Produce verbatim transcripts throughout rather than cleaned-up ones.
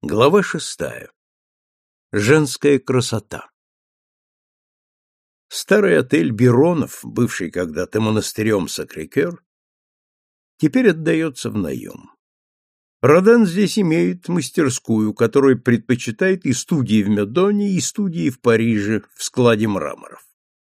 Глава шестая. Женская красота. Старый отель Биронов, бывший когда-то монастырем Сакрэ-Кёр, теперь отдается в наем. Роден здесь имеет мастерскую, которую предпочитает и студии в Медоне, и студии в Париже в складе мраморов.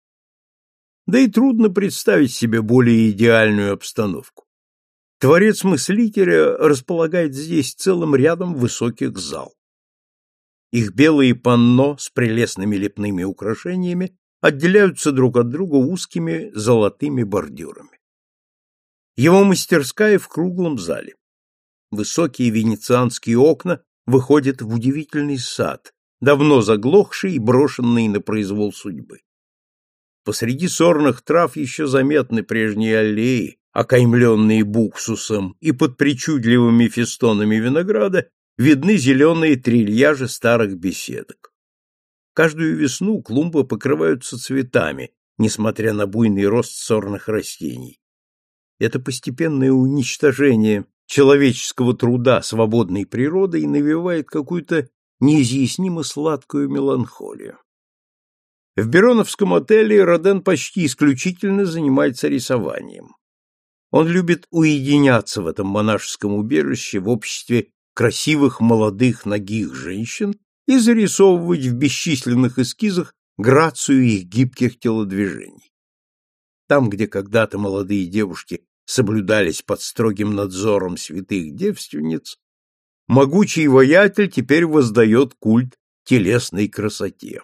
Да и трудно представить себе более идеальную обстановку. Творец мыслителя располагает здесь целым рядом высоких зал. Их белые панно с прелестными лепными украшениями отделяются друг от друга узкими золотыми бордюрами. Его мастерская в круглом зале. Высокие венецианские окна выходят в удивительный сад, давно заглохший и брошенный на произвол судьбы. Посреди сорных трав еще заметны прежние аллеи, окаймленные буксусом, и под причудливыми фестонами винограда видны зеленые трильяжи старых беседок. Каждую весну клумбы покрываются цветами, несмотря на буйный рост сорных растений. Это постепенное уничтожение человеческого труда свободной природой навевает какую-то неизъяснимо сладкую меланхолию. В Бироновском отеле Роден почти исключительно занимается рисованием. Он любит уединяться в этом монашеском убежище в обществе красивых молодых нагих женщин и зарисовывать в бесчисленных эскизах грацию их гибких телодвижений. Там, где когда-то молодые девушки соблюдались под строгим надзором святых девственниц, могучий воятель теперь воздает культ телесной красоте.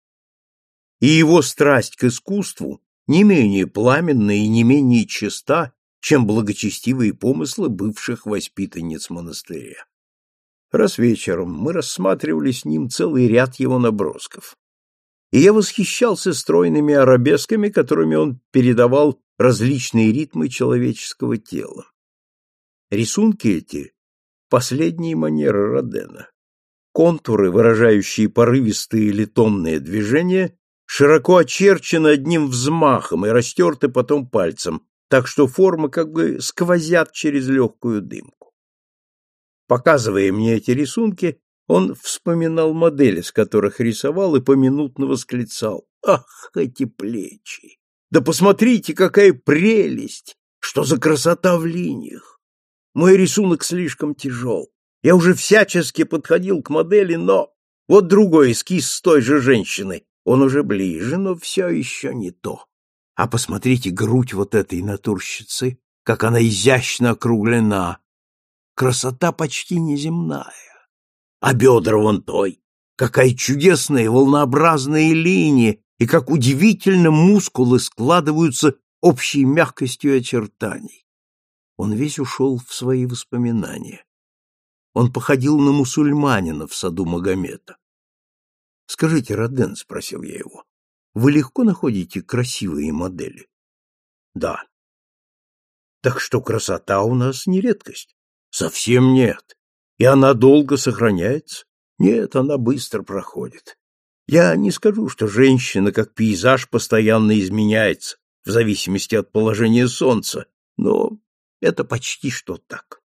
И его страсть к искусству не менее пламенна и не менее чиста, чем благочестивые помыслы бывших воспитанниц монастыря. Раз вечером мы рассматривали с ним целый ряд его набросков, и я восхищался стройными арабесками, которыми он передавал различные ритмы человеческого тела. Рисунки эти — последние манеры Родена. Контуры, выражающие порывистые или томные движения, широко очерчены одним взмахом и растерты потом пальцем, так что формы как бы сквозят через легкую дымку. Показывая мне эти рисунки, он вспоминал модели, с которых рисовал, и поминутно восклицал: «Ах, эти плечи! Да посмотрите, какая прелесть! Что за красота в линиях! Мой рисунок слишком тяжел. Я уже всячески подходил к модели, но... Вот другой эскиз с той же женщиной. Он уже ближе, но все еще не то. А посмотрите грудь вот этой натурщицы, как она изящно округлена. Красота почти неземная. А бедра вон той, какая чудесная волнообразная линия, и как удивительно мускулы складываются общей мягкостью очертаний». Он весь ушел в свои воспоминания. Он походил на мусульманина в саду Магомета. — Скажите, Роден, — спросил я его, — вы легко находите красивые модели? — Да. — Так что красота у нас не редкость? — Совсем нет. И она долго сохраняется? Нет, она быстро проходит. Я не скажу, что женщина, как пейзаж, постоянно изменяется в зависимости от положения солнца, но это почти что так.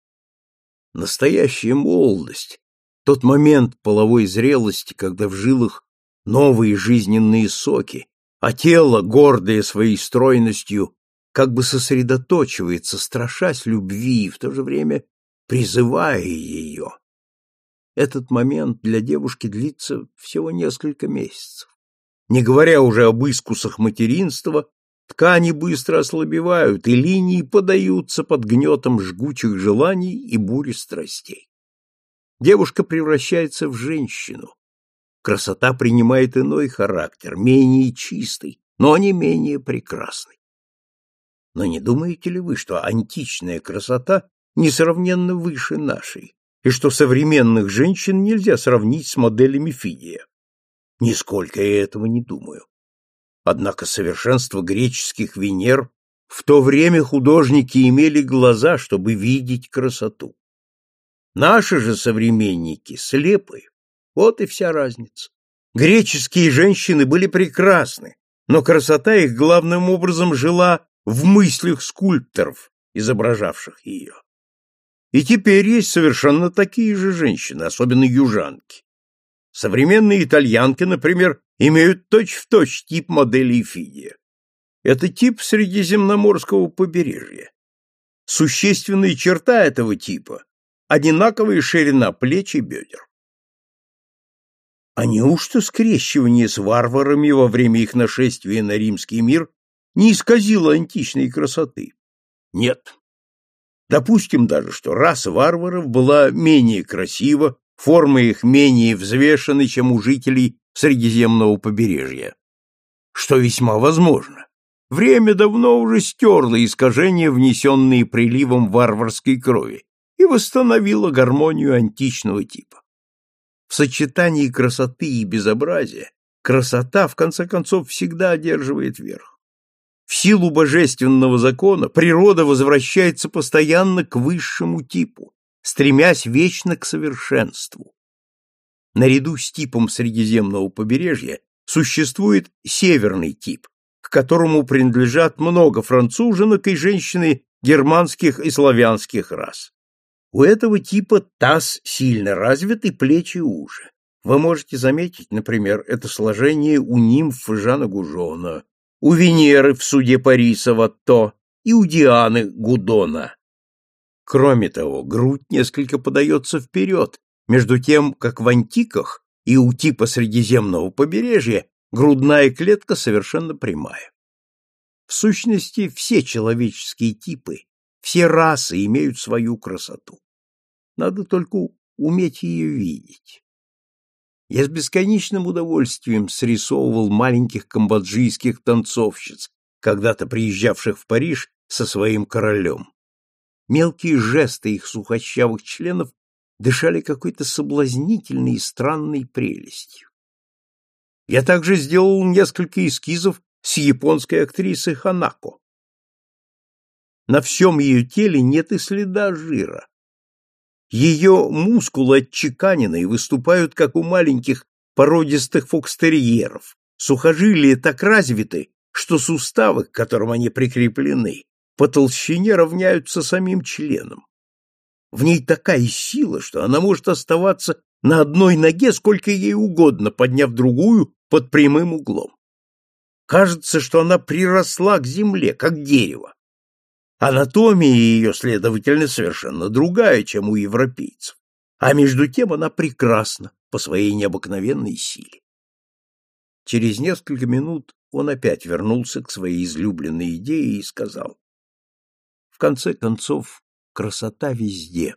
Настоящая молодость, тот момент половой зрелости, когда в жилах новые жизненные соки, а тело, гордое своей стройностью, как бы сосредоточивается, страшась любви и в то же время призывая ее. Этот момент для девушки длится всего несколько месяцев. Не говоря уже об искусах материнства, ткани быстро ослабевают, и линии подаются под гнетом жгучих желаний и бури страстей. Девушка превращается в женщину. Красота принимает иной характер, менее чистый, но не менее прекрасный. Но не думаете ли вы, что античная красота несравненно выше нашей, и что современных женщин нельзя сравнить с моделями Фидия? Нисколько я этого не думаю. Однако совершенство греческих Венер в то время художники имели глаза, чтобы видеть красоту. Наши же современники слепы. Вот и вся разница. Греческие женщины были прекрасны, но красота их главным образом жила в мыслях скульпторов, изображавших ее. И теперь есть совершенно такие же женщины, особенно южанки. Современные итальянки, например, имеют точь-в-точь тип модели Фидия. Это тип средиземноморского побережья. Существенная черта этого типа – одинаковая ширина плеч и бедер. А неужто скрещивание с варварами во время их нашествия на римский мир не исказило античной красоты? Нет. Допустим даже, что раса варваров была менее красива, формы их менее взвешены, чем у жителей Средиземного побережья. Что весьма возможно. Время давно уже стерло искажения, внесенные приливом варварской крови, и восстановило гармонию античного типа. В сочетании красоты и безобразия красота, в конце концов, всегда одерживает верх. В силу божественного закона природа возвращается постоянно к высшему типу, стремясь вечно к совершенству. Наряду с типом Средиземного побережья существует северный тип, к которому принадлежат много француженок и женщины германских и славянских рас. У этого типа таз сильно развит и плечи уже. Вы можете заметить, например, это сложение у нимф Жана Гужона, у Венеры в суде Париса Ватто и у Дианы Гудона. Кроме того, грудь несколько подается вперед, между тем, как в антиках и у типа Средиземного побережья грудная клетка совершенно прямая. В сущности, все человеческие типы, все расы имеют свою красоту. Надо только уметь ее видеть. Я с бесконечным удовольствием срисовывал маленьких камбоджийских танцовщиц, когда-то приезжавших в Париж со своим королем. Мелкие жесты их сухощавых членов дышали какой-то соблазнительной и странной прелестью. Я также сделал несколько эскизов с японской актрисой Ханако. На всем ее теле нет и следа жира. Ее мускулы отчеканены и выступают, как у маленьких породистых фокстерьеров. Сухожилия так развиты, что суставы, к которым они прикреплены, по толщине равняются самим членам. В ней такая сила, что она может оставаться на одной ноге сколько ей угодно, подняв другую под прямым углом. Кажется, что она приросла к земле, как дерево. Анатомия ее, следовательно, совершенно другая, чем у европейцев. А между тем она прекрасна по своей необыкновенной силе. Через несколько минут он опять вернулся к своей излюбленной идее и сказал: в конце концов, красота везде.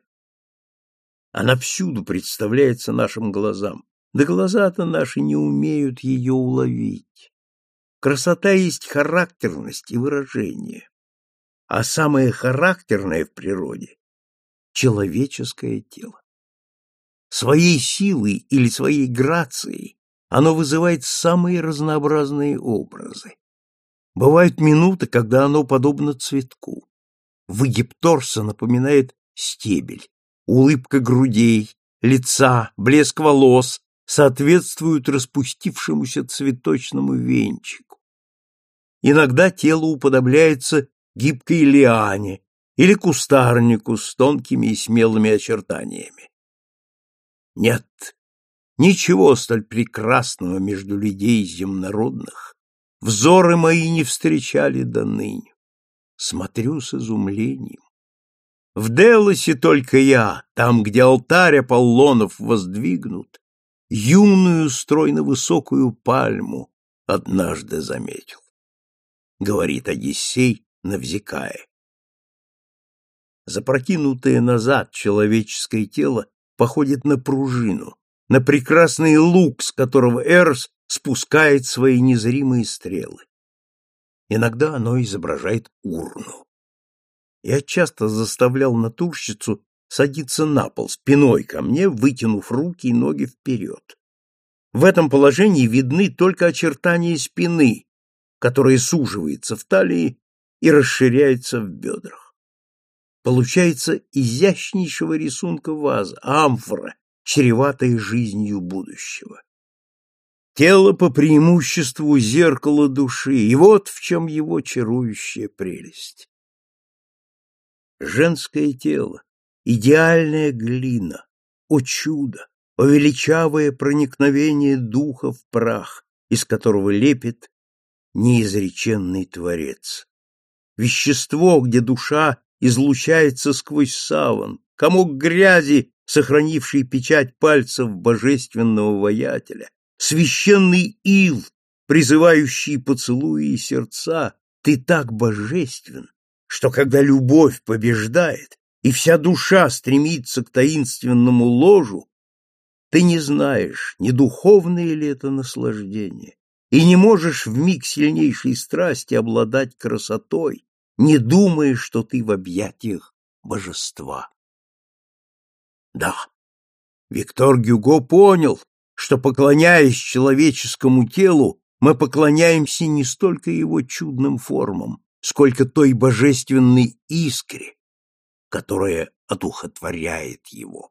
Она всюду представляется нашим глазам, да глаза-то наши не умеют ее уловить. Красота есть характерность и выражение. А самое характерное в природе — человеческое тело. Своей силой или своей грацией оно вызывает самые разнообразные образы. Бывают минуты, когда оно подобно цветку. Выгиб торса напоминает стебель, улыбка грудей, лица, блеск волос соответствуют распустившемуся цветочному венчику. Иногда тело уподобляется гибкой лиане или кустарнику с тонкими и смелыми очертаниями. Нет, ничего столь прекрасного между людей земнородных взоры мои не встречали доныне. Смотрю с изумлением. В Делосе только я, там, где алтарь Аполлонов воздвигнут, юную стройно-высокую пальму однажды заметил, говорит Одиссей Навзикае. Запрокинутое назад человеческое тело походит на пружину, на прекрасный лук, с которого Эрос спускает свои незримые стрелы. Иногда оно изображает урну. Я часто заставлял натурщицу садиться на пол спиной ко мне, вытянув руки и ноги вперед. В этом положении видны только очертания спины, которая суживается в талии и расширяется в бедрах. Получается изящнейшего рисунка ваза, амфора, чреватая жизнью будущего. Тело по преимуществу зеркало души, и вот в чем его чарующая прелесть. Женское тело, идеальная глина, о чудо, о величавое проникновение духа в прах, из которого лепит неизреченный Творец. Вещество, где душа излучается сквозь саван, комок грязи, сохранивший печать пальцев божественного воятеля, священный ил, призывающий поцелуи и сердца, ты так божествен, что когда любовь побеждает, и вся душа стремится к таинственному ложу, ты не знаешь, не духовное ли это наслаждение, и не можешь в миг сильнейшей страсти обладать красотой, не думая, что ты в объятиях божества. Да, Виктор Гюго понял, что, поклоняясь человеческому телу, мы поклоняемся не столько его чудным формам, сколько той божественной искре, которая одухотворяет его.